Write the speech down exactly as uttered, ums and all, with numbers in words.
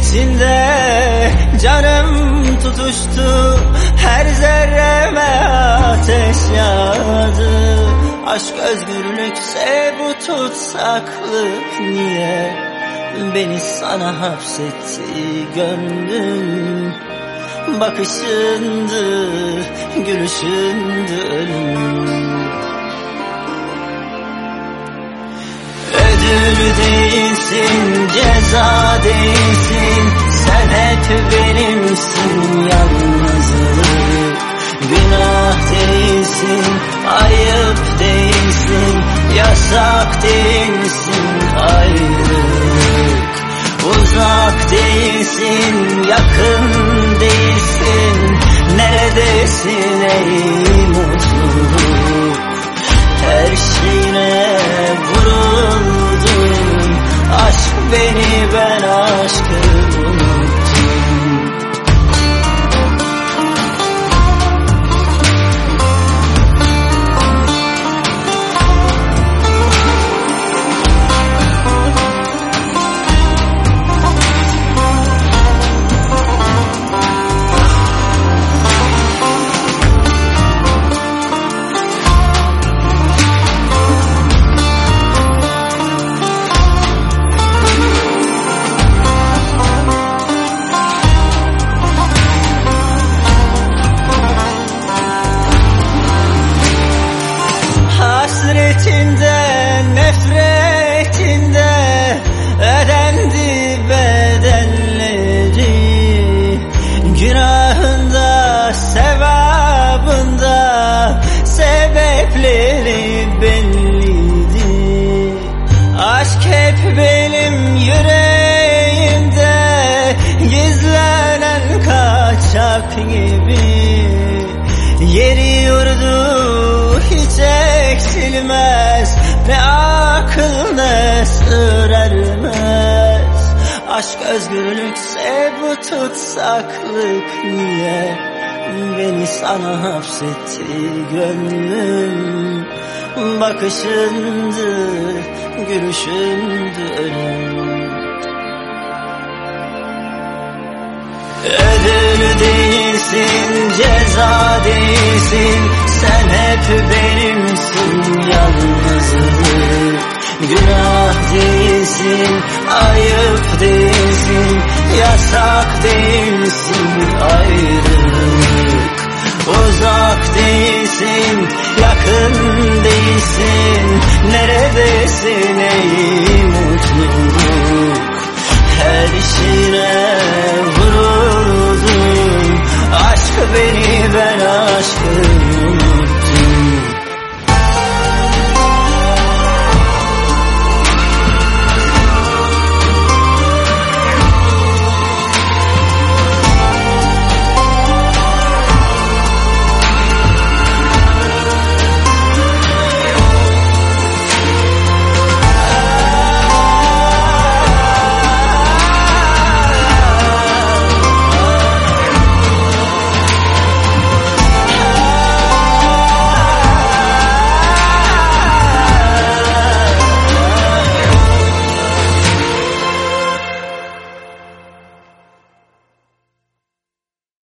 içinde canım tutuştu, her zerreme ateş yağdı. Aşk özgürlükse bu tutsaklık niye beni sana hapsetti gönlüm? Bakışındı, gülüşündü ölüm. Ödül değilsin, ceza değilsin, sen hep benimsin. Yalnızlık günah değilsin, ayıp değilsin, yasak değilsin. Ayrılık uzak değilsin, yakın değilsin. Neredesin ey mutluluk? Her şeyine vuruldum. Aşk beni, ben aşkı unuttum. Hasretinde, nefretinde ödendi bedelleri. Günahında, sevabında sebepleri belliydi. Aşk hep benim yüreğimde gizlenen kaçak gibi. Yeri yurdu hiç eksilmez, ne akıl ne sır ermez. Aşk özgürlükse bu tutsaklık niye beni sana hapsetti gönlüm? Bakışındı, gülüşündü ölüm. Ödül değilsin, ceza değilsin, sen hep benimsin. Yalnızlık günah değilsin, ayıp değilsin, yasak değilsin. Ayrılık uzak değilsin, yakın değilsin. Neredesin ey